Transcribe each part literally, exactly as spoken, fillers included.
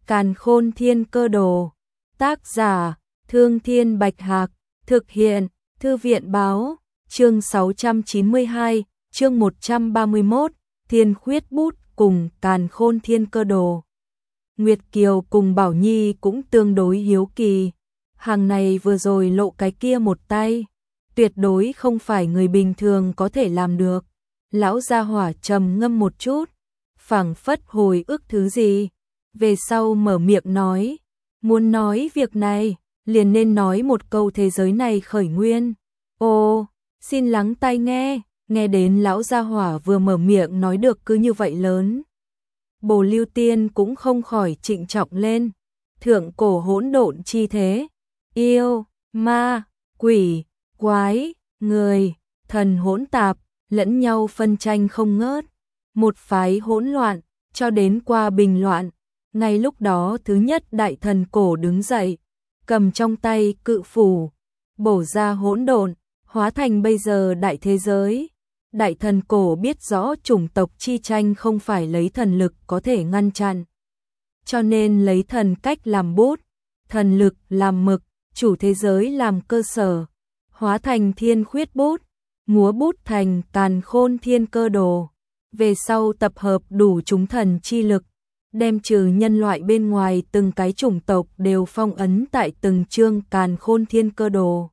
Càn Khôn Thiên Cơ Đồ. Tác giả: Thương Thiên Bạch Hạc. Thực hiện: Thư viện báo. Chương sáu trăm chín mươi hai, chương một trăm ba mươi mốt, Thiên Khuyết Bút cùng Càn Khôn Thiên Cơ Đồ. Nguyệt Kiều cùng Bảo Nhi cũng tương đối hiếu kỳ. Hàng này vừa rồi lộ cái kia một tay, tuyệt đối không phải người bình thường có thể làm được. Lão gia hỏa trầm ngâm một chút, phảng phất hồi ức thứ gì, về sau mở miệng nói, muốn nói việc này, liền nên nói một câu thế giới này khởi nguyên. Ô, xin lắng tai nghe, nghe đến lão gia hỏa vừa mở miệng nói được cứ như vậy lớn. Bồ Lưu Tiên cũng không khỏi trịnh trọng lên, thượng cổ hỗn độn chi thế, yêu, ma, quỷ, quái, người, thần hỗn tạp, lẫn nhau phân tranh không ngớt, một phái hỗn loạn, cho đến qua bình loạn. Ngay lúc đó thứ nhất đại thần cổ đứng dậy, cầm trong tay cự phủ, bổ ra hỗn độn, hóa thành bây giờ đại thế giới. Đại thần cổ biết rõ chủng tộc chi tranh không phải lấy thần lực có thể ngăn chặn, cho nên lấy thần cách làm bút, thần lực làm mực, chủ thế giới làm cơ sở, hóa thành thiên khuyết bút, múa bút thành Càn Khôn Thiên Cơ Đồ. Về sau tập hợp đủ chúng thần chi lực, đem trừ nhân loại bên ngoài từng cái chủng tộc đều phong ấn tại từng chương Càn Khôn Thiên Cơ Đồ.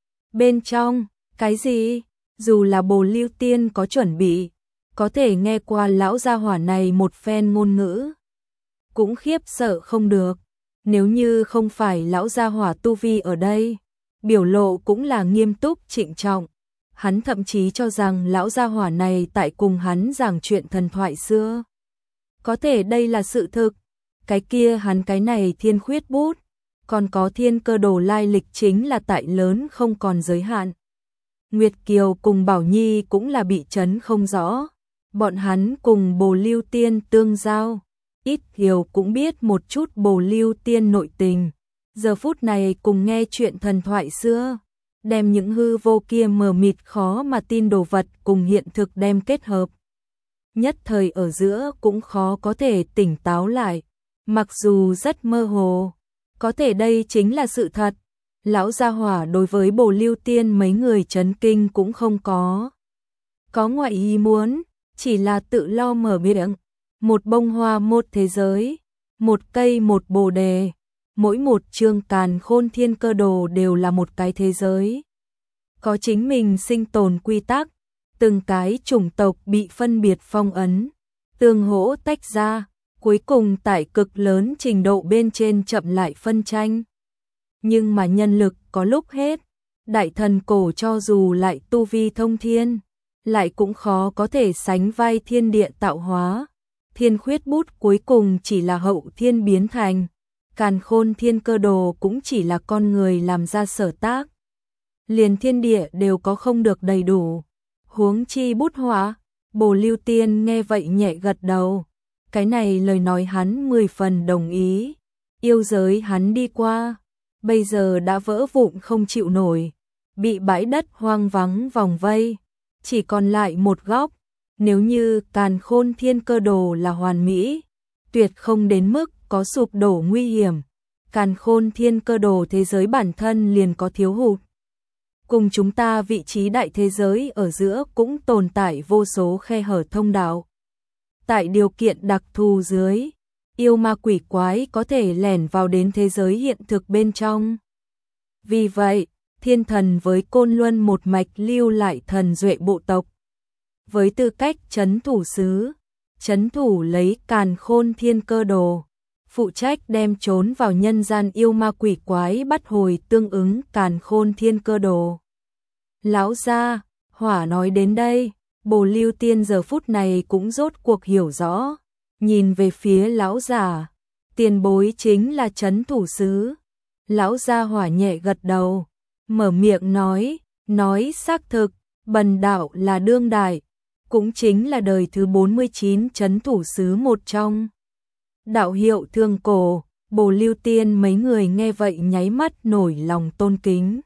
Bên trong, cái gì? Dù là Bồ Lưu Tiên có chuẩn bị, có thể nghe qua lão gia hỏa này một phen ngôn ngữ, cũng khiếp sợ không được. Nếu như không phải lão gia hỏa tu vi ở đây, biểu lộ cũng là nghiêm túc trịnh trọng. Hắn thậm chí cho rằng lão gia hỏa này tại cùng hắn giảng chuyện thần thoại xưa. Có thể đây là sự thực, cái kia hắn cái này thiên khuyết bút, còn có thiên cơ đồ lai lịch chính là tại lớn không còn giới hạn. Nguyệt Kiều cùng Bảo Nhi cũng là bị chấn không rõ, bọn hắn cùng Bồ Lưu Tiên tương giao, ít nhiều cũng biết một chút Bồ Lưu Tiên nội tình. Giờ phút này cùng nghe chuyện thần thoại xưa, đem những hư vô kia mờ mịt khó mà tin đồ vật cùng hiện thực đem kết hợp. Nhất thời ở giữa cũng khó có thể tỉnh táo lại, mặc dù rất mơ hồ, có thể đây chính là sự thật. Lão gia hỏa đối với Bồ Lưu Tiên mấy người chấn kinh cũng không có. Có ngoại ý muốn, chỉ là tự lo mở miệng. Một bông hoa một thế giới, một cây một bồ đề, mỗi một chương Càn Khôn Thiên Cơ Đồ đều là một cái thế giới. Có chính mình sinh tồn quy tắc, từng cái chủng tộc bị phân biệt phong ấn, tương hỗ tách ra, cuối cùng tại cực lớn trình độ bên trên chậm lại phân tranh. Nhưng mà nhân lực có lúc hết, đại thần cổ cho dù lại tu vi thông thiên, lại cũng khó có thể sánh vai thiên địa tạo hóa. Thiên khuyết bút cuối cùng chỉ là hậu thiên biến thành, Càn Khôn Thiên Cơ Đồ cũng chỉ là con người làm ra sở tác. Liền thiên địa đều có không được đầy đủ, huống chi bút họa. Bồ Lưu Tiên nghe vậy nhẹ gật đầu, cái này lời nói hắn mười phần đồng ý. Yêu giới hắn đi qua, bây giờ đã vỡ vụn không chịu nổi, bị bãi đất hoang vắng vòng vây, chỉ còn lại một góc. Nếu như Càn Khôn Thiên Cơ Đồ là hoàn mỹ, tuyệt không đến mức có sụp đổ nguy hiểm. Càn Khôn Thiên Cơ Đồ thế giới bản thân liền có thiếu hụt, cùng chúng ta vị trí đại thế giới ở giữa cũng tồn tại vô số khe hở thông đạo. Tại điều kiện đặc thù dưới, yêu ma quỷ quái có thể lẻn vào đến thế giới hiện thực bên trong. Vì vậy, thiên thần với Côn Luân một mạch lưu lại thần duệ bộ tộc, với tư cách trấn thủ sứ, trấn thủ lấy Càn Khôn Thiên Cơ Đồ, phụ trách đem trốn vào nhân gian yêu ma quỷ quái bắt hồi tương ứng Càn Khôn Thiên Cơ Đồ. Lão gia hỏa nói đến đây, Bồ Lưu Tiên giờ phút này cũng rốt cuộc hiểu rõ, nhìn về phía lão già, tiền bối chính là trấn thủ sứ. Lão gia hỏa nhẹ gật đầu, mở miệng nói, nói xác thực, bần đạo là đương đại, cũng chính là đời thứ bốn mươi chín trấn thủ sứ một trong. Đạo hiệu Thương Cổ. Bồ Lưu Tiên mấy người nghe vậy nháy mắt nổi lòng tôn kính.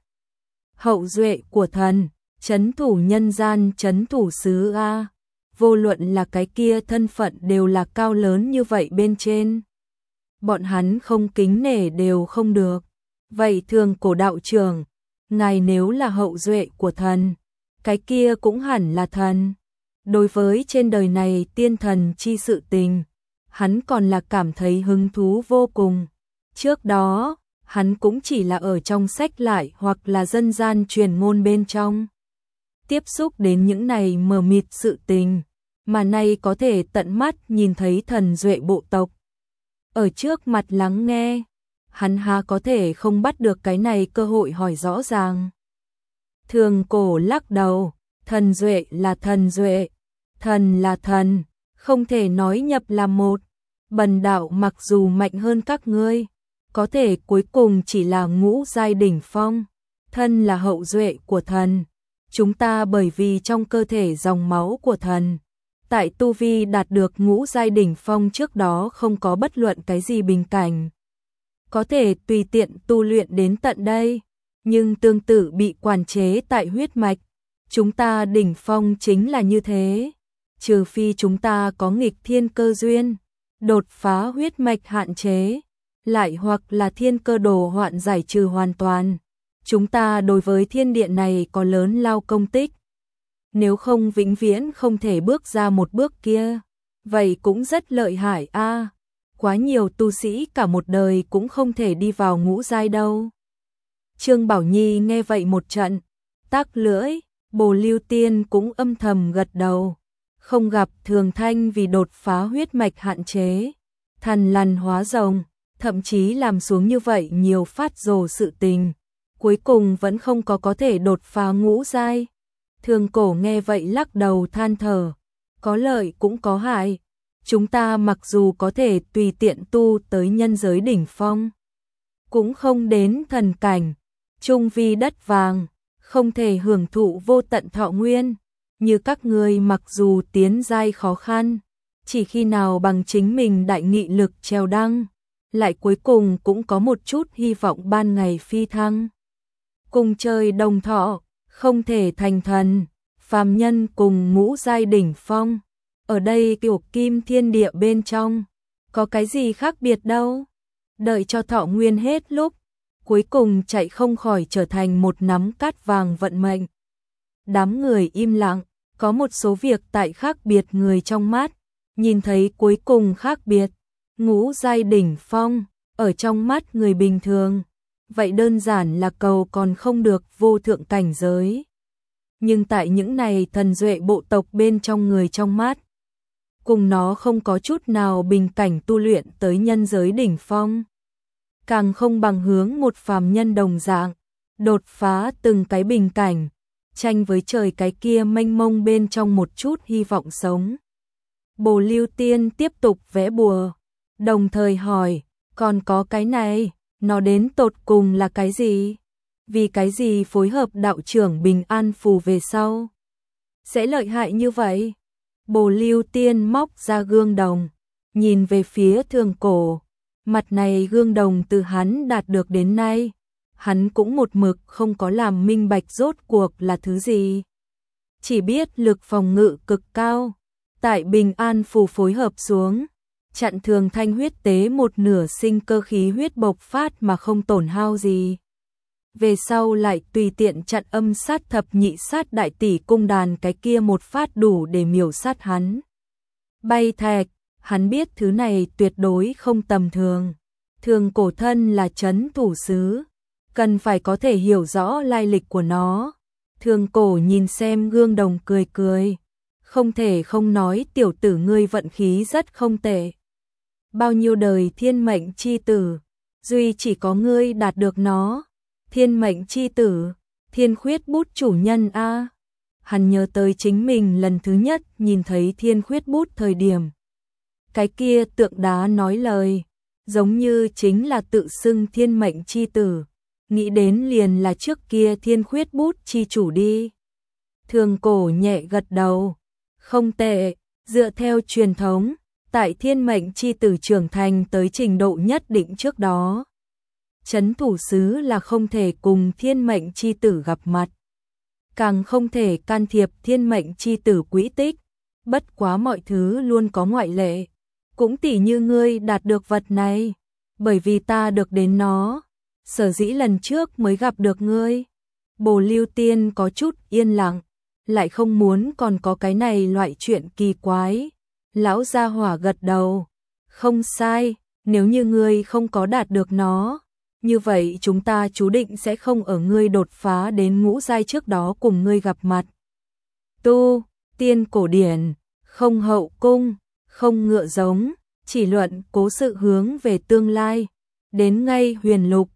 Hậu duệ của thần, trấn thủ nhân gian trấn thủ sứ a, vô luận là cái kia thân phận đều là cao lớn như vậy bên trên. bọn hắn không kính nể đều không được. Vậy Thường Cổ đạo trưởng, ngài nếu là hậu duệ của thần, cái kia cũng hẳn là thần. Đối với trên đời này tiên thần chi sự tình, hắn còn là cảm thấy hứng thú vô cùng. Trước đó, hắn cũng chỉ là ở trong sách lại hoặc là dân gian truyền ngôn bên trong. Tiếp xúc đến những này mờ mịt sự tình, mà nay có thể tận mắt nhìn thấy thần duệ bộ tộc. Ở trước mặt lắng nghe, hắn há có thể không bắt được cái này cơ hội hỏi rõ ràng. Thường Cổ lắc đầu, thần duệ là thần duệ, thần là thần, không thể nói nhập là một. Bần đạo mặc dù mạnh hơn các ngươi, có thể cuối cùng chỉ là ngũ giai đỉnh phong, thân là hậu duệ của thần. Chúng ta bởi vì trong cơ thể dòng máu của thần, tại tu vi đạt được ngũ giai đỉnh phong trước đó không có bất luận cái gì bình cảnh. Có thể tùy tiện tu luyện đến tận đây, nhưng tương tự bị quản chế tại huyết mạch. Chúng ta đỉnh phong chính là như thế, trừ phi chúng ta có nghịch thiên cơ duyên, đột phá huyết mạch hạn chế, lại hoặc là thiên cơ đồ hoạn giải trừ hoàn toàn. Chúng ta đối với thiên địa này có lớn lao công tích. Nếu không vĩnh viễn không thể bước ra một bước kia, vậy cũng rất lợi hại a. À, quá nhiều tu sĩ cả một đời cũng không thể đi vào ngũ giai đâu. Trương Bảo Nhi nghe vậy một trận, tắc lưỡi, Bồ Lưu Tiên cũng âm thầm gật đầu. Không gặp Thường Thanh vì đột phá huyết mạch hạn chế, thần lằn hóa rồng, thậm chí làm xuống như vậy nhiều phát rồ sự tình, cuối cùng vẫn không có có thể đột phá ngũ giai. Thường Cổ nghe vậy lắc đầu than thở, có lợi cũng có hại. Chúng ta mặc dù có thể tùy tiện tu tới nhân giới đỉnh phong, cũng không đến thần cảnh, trung vi đất vàng, không thể hưởng thụ vô tận thọ nguyên. Như các ngươi mặc dù tiến giai khó khăn, chỉ khi nào bằng chính mình đại nghị lực trèo đăng, lại cuối cùng cũng có một chút hy vọng ban ngày phi thăng. Cùng trời đồng thọ, không thể thành thần, phàm nhân cùng ngũ giai đỉnh phong. Ở đây kiểu kim thiên địa bên trong, có cái gì khác biệt đâu. Đợi cho thọ nguyên hết lúc, cuối cùng chạy không khỏi trở thành một nắm cát vàng vận mệnh. Đám người im lặng, có một số việc tại khác biệt người trong mắt, nhìn thấy cuối cùng khác biệt. Ngũ giai đỉnh phong, ở trong mắt người bình thường, vậy đơn giản là cầu còn không được vô thượng cảnh giới. Nhưng tại những này thần duệ bộ tộc bên trong người trong mắt, cùng nó không có chút nào bình cảnh tu luyện tới nhân giới đỉnh phong. Càng không bằng hướng một phàm nhân đồng dạng, đột phá từng cái bình cảnh, tranh với trời cái kia mênh mông bên trong một chút hy vọng sống. Bồ Lưu Tiên tiếp tục vẽ bùa, đồng thời hỏi, còn có cái này, nó đến tột cùng là cái gì? Vì cái gì phối hợp đạo trưởng bình an phù về sau sẽ lợi hại như vậy? Bồ Lưu Tiên móc ra gương đồng, nhìn về phía Thường Cổ. Mặt này gương đồng từ hắn đạt được đến nay, hắn cũng một mực không có làm minh bạch rốt cuộc là thứ gì. Chỉ biết lực phòng ngự cực cao, tại bình an phù phối hợp xuống, chặn Thường Thanh huyết tế một nửa sinh cơ khí huyết bộc phát mà không tổn hao gì. Về sau lại tùy tiện chặn âm sát thập nhị sát đại tỷ cung đàn cái kia một phát đủ để miểu sát hắn. Bay thạch, hắn biết thứ này tuyệt đối không tầm thường. Thường Cổ thân là trấn thủ sứ, cần phải có thể hiểu rõ lai lịch của nó. Thường Cổ nhìn xem gương đồng cười cười, không thể không nói tiểu tử ngươi vận khí rất không tệ. Bao nhiêu đời thiên mệnh chi tử, duy chỉ có ngươi đạt được nó. Thiên mệnh chi tử, thiên khuyết bút chủ nhân a. Hắn nhớ tới chính mình lần thứ nhất nhìn thấy thiên khuyết bút thời điểm. Cái kia tượng đá nói lời, giống như chính là tự xưng thiên mệnh chi tử, nghĩ đến liền là trước kia thiên khuyết bút chi chủ đi. Thường Cổ nhẹ gật đầu, không tệ, dựa theo truyền thống, tại thiên mệnh chi tử trưởng thành tới trình độ nhất định trước đó, trấn thủ sứ là không thể cùng thiên mệnh chi tử gặp mặt, càng không thể can thiệp thiên mệnh chi tử quỹ tích, bất quá mọi thứ luôn có ngoại lệ, cũng tỉ như ngươi đạt được vật này, bởi vì ta được đến nó, sở dĩ lần trước mới gặp được ngươi. Bồ Lưu Tiên có chút yên lặng, lại không muốn còn có cái này loại chuyện kỳ quái. Lão gia hỏa gật đầu, không sai, nếu như ngươi không có đạt được nó, như vậy chúng ta chú định sẽ không ở ngươi đột phá đến ngũ giai trước đó cùng ngươi gặp mặt. Tu, tiên cổ điển, không hậu cung, không ngựa giống, chỉ luận cố sự hướng về tương lai. Đến ngay huyền lục,